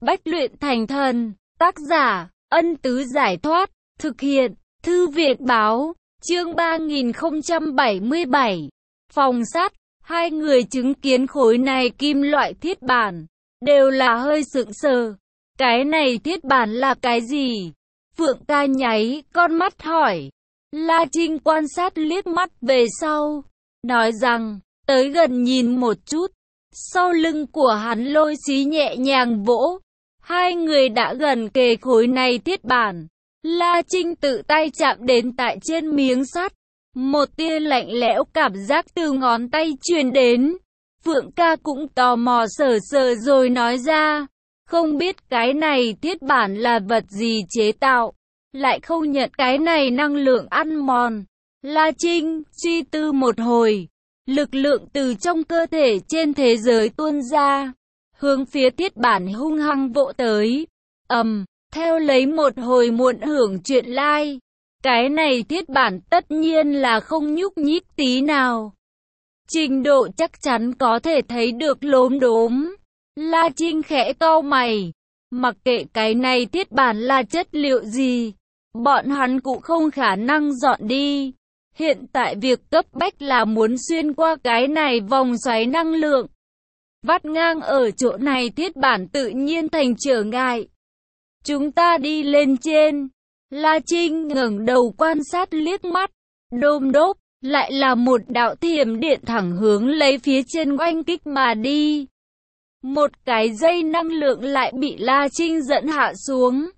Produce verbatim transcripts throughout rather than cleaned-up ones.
bách luyện thành thần. Tác giả, Ân Tứ Giải Thoát. Thực hiện, Thư viện Báo. Chương ba nghìn không trăm bảy mươi bảy. Phòng sắt. Hai người chứng kiến khối này kim loại thiết bản, đều là hơi sững sờ. Cái này thiết bản là cái gì? Phượng Ca nháy con mắt hỏi. La Trinh quan sát liếc mắt về sau, nói rằng, tới gần nhìn một chút. Sau lưng của hắn Lôi Xí nhẹ nhàng vỗ. Hai người đã gần kề khối này thiết bản. La Trinh tự tay chạm đến tại trên miếng sắt. Một tia lạnh lẽo cảm giác từ ngón tay truyền đến. Phượng Ca cũng tò mò sờ sờ rồi nói ra. Không biết cái này thiết bản là vật gì chế tạo, lại không nhận cái này năng lượng ăn mòn. La Trinh suy tư một hồi, lực lượng từ trong cơ thể trên thế giới tuôn ra, hướng phía thiết bản hung hăng vỗ tới. Ầm, theo lấy một hồi muộn hưởng chuyện lai, cái này thiết bản tất nhiên là không nhúc nhích tí nào. Trình độ chắc chắn có thể thấy được lốm đốm. La Trinh khẽ cau mày, mặc kệ cái này thiết bản là chất liệu gì, bọn hắn cũng không khả năng dọn đi. Hiện tại việc cấp bách là muốn xuyên qua cái này vòng xoáy năng lượng. Vắt ngang ở chỗ này thiết bản tự nhiên thành trở ngại. Chúng ta đi lên trên. La Trinh ngẩng đầu quan sát liếc mắt. Đôm đốp, lại là một đạo thiểm điện thẳng hướng lấy phía trên oanh kích mà đi. Một cái dây năng lượng lại bị La Trinh dẫn hạ xuống.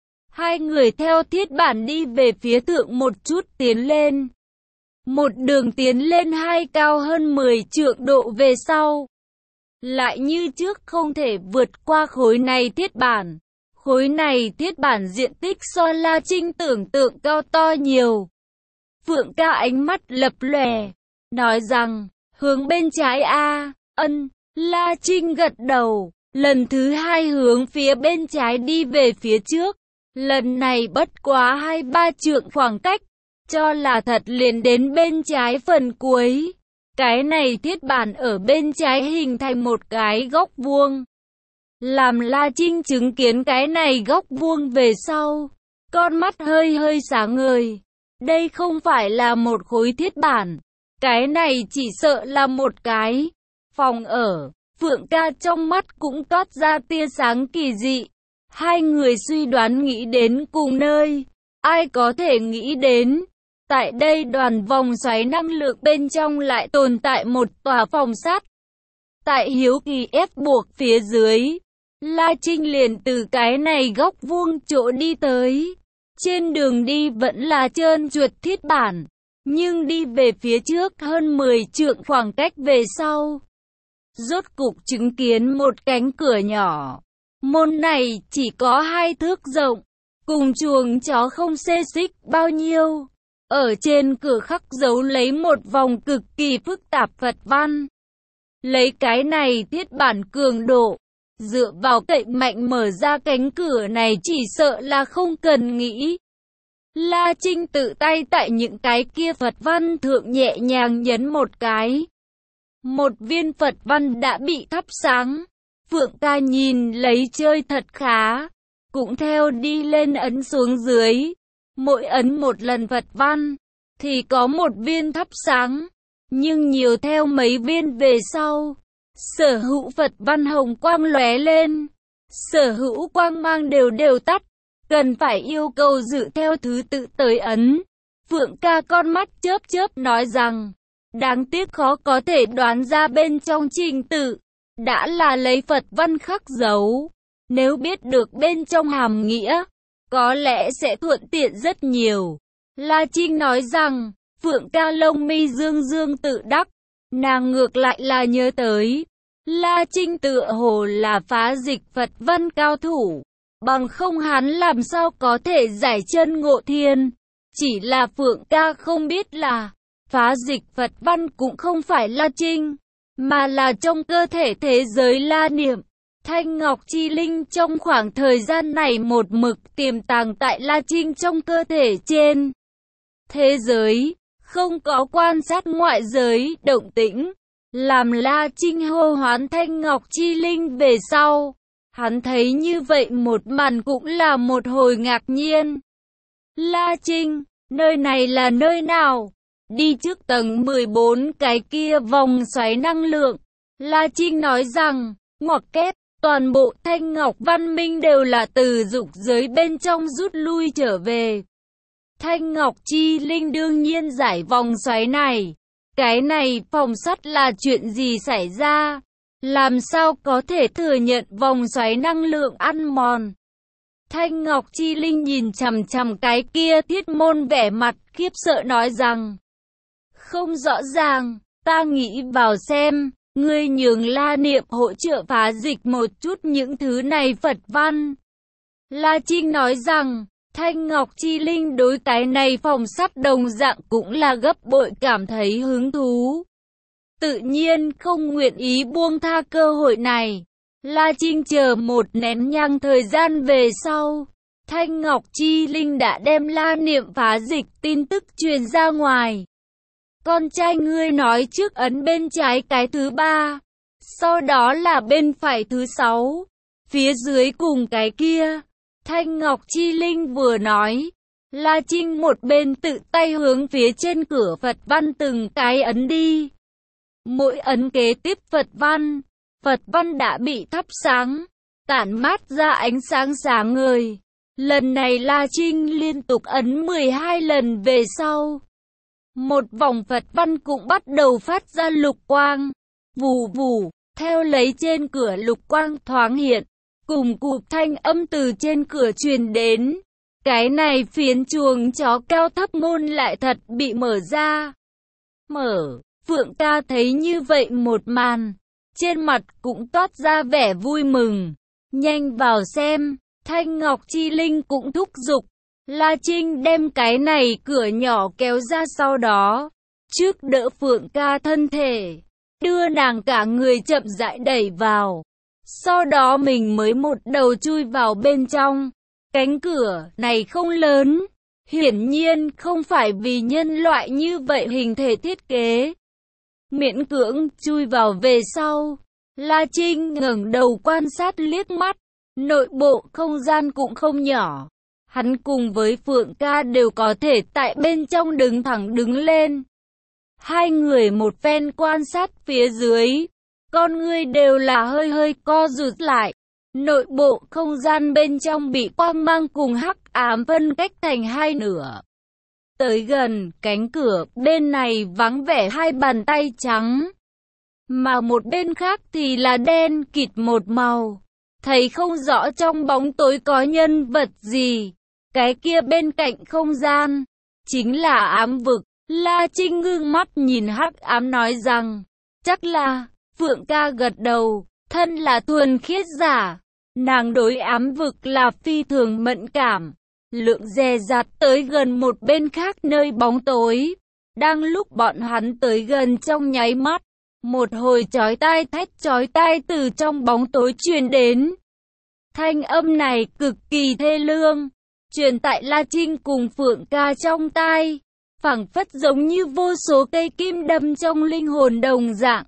Hai người theo thiết bản đi về phía thượng một chút tiến lên. Một đường tiến lên hai cao hơn mười trượng độ về sau. Lại như trước không thể vượt qua khối này thiết bản. Khối này thiết bản diện tích so La Trinh tưởng tượng cao to nhiều. Phượng Ca ánh mắt lập lòe, nói rằng, hướng bên trái a. Ân. La Trinh gật đầu, lần thứ hai hướng phía bên trái đi về phía trước. Lần này bất quá hai ba trượng khoảng cách, cho là thật liền đến bên trái phần cuối. Cái này thiết bản ở bên trái hình thành một cái góc vuông. Làm La Trinh chứng kiến cái này góc vuông về sau, con mắt hơi hơi sáng ngời. Đây không phải là một khối thiết bản, cái này chỉ sợ là một cái phòng ở. Phượng Ca trong mắt cũng toát ra tia sáng kỳ dị. Hai người suy đoán nghĩ đến cùng nơi. Ai có thể nghĩ đến, tại đây đoàn vòng xoáy năng lượng bên trong lại tồn tại một tòa phòng sắt. Tại hiếu kỳ ép buộc phía dưới, La Trinh liền từ cái này góc vuông chỗ đi tới. Trên đường đi vẫn là trơn trượt thiết bản, nhưng đi về phía trước hơn mười trượng khoảng cách về sau, rốt cục chứng kiến một cánh cửa nhỏ. Môn này chỉ có hai thước rộng, cùng chuồng chó không xê xích bao nhiêu. Ở trên cửa khắc dấu lấy một vòng cực kỳ phức tạp Phật văn. Lấy cái này thiết bản cường độ, dựa vào cậy mạnh mở ra cánh cửa này chỉ sợ là không cần nghĩ. La Trinh tự tay tại những cái kia Phật văn thượng nhẹ nhàng nhấn một cái. Một viên Phật văn đã bị thắp sáng. Phượng Ca nhìn lấy chơi thật khá, cũng theo đi lên ấn xuống dưới. Mỗi ấn một lần Phật văn, thì có một viên thắp sáng, nhưng nhiều theo mấy viên về sau. Sở hữu Phật văn hồng quang lóe lên, sở hữu quang mang đều đều tắt, cần phải yêu cầu dự theo thứ tự tới ấn. Phượng Ca con mắt chớp chớp nói rằng, đáng tiếc khó có thể đoán ra bên trong trình tự, đã là lấy Phật văn khắc dấu. Nếu biết được bên trong hàm nghĩa, có lẽ sẽ thuận tiện rất nhiều. La Trinh nói rằng, Phượng Ca lông mi dương dương tự đắc, nàng ngược lại là nhớ tới. La Trinh tựa hồ là phá dịch Phật văn cao thủ, bằng không hắn làm sao có thể giải chân ngộ thiên. Chỉ là Phượng Ca không biết là, phá dịch Phật văn cũng không phải La Trinh, mà là trong cơ thể thế giới La Niệm. Thanh Ngọc Chi Linh trong khoảng thời gian này một mực tiềm tàng tại La Trinh trong cơ thể trên thế giới, không có quan sát ngoại giới động tĩnh. Làm La Trinh hô hoán Thanh Ngọc Chi Linh về sau, Hắn thấy như vậy một màn cũng là một hồi ngạc nhiên. La Trinh, nơi này là nơi nào? Đi trước tầng mười bốn cái kia vòng xoáy năng lượng. La Trinh nói rằng, ngoặc kép, toàn bộ Thanh Ngọc Văn Minh đều là từ dục giới bên trong rút lui trở về. Thanh Ngọc Chi Linh đương nhiên giải vòng xoáy này. Cái này phòng sắt là chuyện gì xảy ra? Làm sao có thể thừa nhận vòng xoáy năng lượng ăn mòn? Thanh Ngọc Chi Linh nhìn chằm chằm cái kia Thiết Môn vẻ mặt khiếp sợ nói rằng, không rõ ràng, ta nghĩ vào xem, ngươi nhường La Niệm hỗ trợ phá dịch một chút những thứ này Phật văn. La Trinh nói rằng, Thanh Ngọc Chi Linh đối cái này phòng sắt đồng dạng cũng là gấp bội cảm thấy hứng thú. Tự nhiên không nguyện ý buông tha cơ hội này. La Trinh chờ một nén nhang thời gian về sau. Thanh Ngọc Chi Linh đã đem La Niệm phá dịch tin tức truyền ra ngoài. Con trai ngươi nói trước ấn bên trái cái thứ ba. Sau đó là bên phải thứ sáu. Phía dưới cùng cái kia. Thanh Ngọc Chi Linh vừa nói. La Trinh một bên tự tay hướng phía trên cửa Phật văn từng cái ấn đi. Mỗi ấn kế tiếp Phật văn. Phật văn đã bị thắp sáng. Tản mát ra ánh sáng sáng ngời. Lần này La Trinh liên tục ấn mười hai lần về sau. Một vòng Phật văn cũng bắt đầu phát ra lục quang. Vù vù, theo lấy trên cửa lục quang thoáng hiện. Cùng cụp thanh âm từ trên cửa truyền đến. Cái này phiến chuồng chó cao thấp môn lại thật bị mở ra. Mở, Phượng ca thấy như vậy một màn. Trên mặt cũng toát ra vẻ vui mừng. Nhanh vào xem, Thanh Ngọc Chi Linh cũng thúc giục. La Trinh đem cái này cửa nhỏ kéo ra sau đó. Trước đỡ Phượng ca thân thể. Đưa nàng cả người chậm rãi đẩy vào. Sau đó mình mới một đầu chui vào bên trong. Cánh cửa này không lớn. Hiển nhiên không phải vì nhân loại như vậy hình thể thiết kế. Miễn cưỡng chui vào về sau. La Trinh ngẩng đầu quan sát liếc mắt. Nội bộ không gian cũng không nhỏ. Hắn cùng với Phượng ca đều có thể tại bên trong đứng thẳng đứng lên. Hai người một phen quan sát phía dưới. Con ngươi đều là hơi hơi co rụt lại. Nội bộ không gian bên trong bị quang mang cùng hắc ám phân cách thành hai nửa. Tới gần cánh cửa bên này vắng vẻ hai bàn tay trắng. Mà một bên khác thì là đen kịt một màu. Thấy không rõ trong bóng tối có nhân vật gì. Cái kia bên cạnh không gian. Chính là ám vực. La Trinh ngưng mắt nhìn hắc ám nói rằng. Chắc là. Phượng ca gật đầu. Thân là thuần khiết giả. Nàng đối ám vực là phi thường mẫn cảm. Lượng dè dặt tới gần một bên khác nơi bóng tối. Đang lúc bọn hắn tới gần trong nháy mắt. Một hồi chói tai thét chói tai từ trong bóng tối truyền đến. Thanh âm này cực kỳ thê lương. Truyền tại La Trinh cùng Phượng ca trong tai. Phảng phất giống như vô số cây kim đâm trong linh hồn đồng dạng.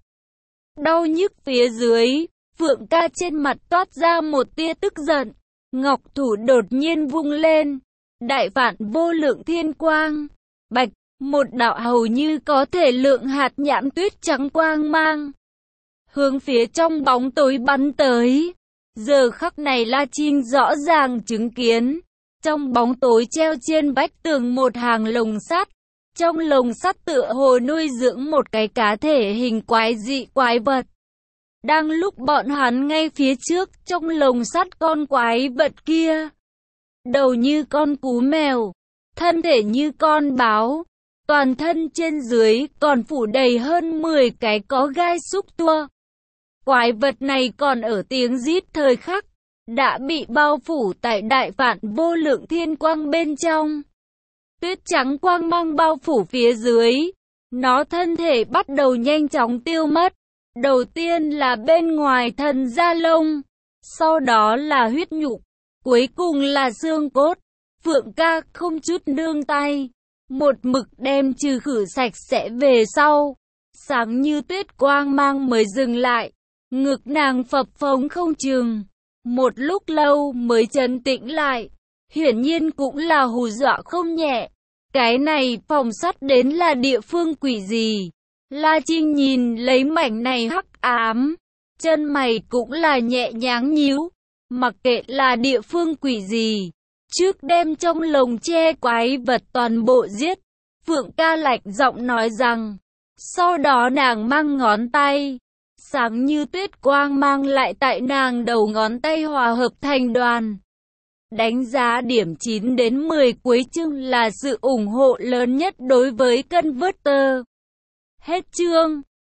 Đau nhức phía dưới. Phượng ca trên mặt toát ra một tia tức giận. Ngọc thủ đột nhiên vung lên. Đại phản vô lượng thiên quang. Bạch, một đạo hầu như có thể lượng hạt nhãn tuyết trắng quang mang. Hướng phía trong bóng tối bắn tới. Giờ khắc này La Trinh rõ ràng chứng kiến. Trong bóng tối treo trên vách tường một hàng lồng sắt. Trong lồng sắt tựa hồ nuôi dưỡng một cái cá thể hình quái dị quái vật. Đang lúc bọn hắn ngay phía trước trong lồng sắt con quái vật kia. Đầu như con cú mèo, thân thể như con báo, toàn thân trên dưới còn phủ đầy hơn mười cái có gai xúc tua. Quái vật này còn ở tiếng rít thời khắc, đã bị bao phủ tại đại vạn vô lượng thiên quang bên trong. Tuyết trắng quang mang bao phủ phía dưới, nó thân thể bắt đầu nhanh chóng tiêu mất. Đầu tiên là bên ngoài thần da lông, sau đó là huyết nhục, cuối cùng là xương cốt. Phượng ca không chút nương tay, một mực đem trừ khử sạch sẽ về sau. Sáng như tuyết quang mang mới dừng lại, ngực nàng phập phồng không chừng. Một lúc lâu mới trấn tĩnh lại, hiển nhiên cũng là hù dọa không nhẹ. Cái này phòng sắt đến là địa phương quỷ gì? La Trinh nhìn lấy mảnh này hắc ám, chân mày cũng là nhẹ nhàng nhíu. Mặc kệ là địa phương quỷ gì, trước đem trong lồng tre quái vật toàn bộ giết. Phượng Ca lạnh giọng nói rằng, sau đó nàng mang ngón tay, sáng như tuyết quang mang lại tại nàng đầu ngón tay hòa hợp thành đoàn. Đánh giá điểm chín đến mười cuối chương là sự ủng hộ lớn nhất đối với Converter. Hết chương.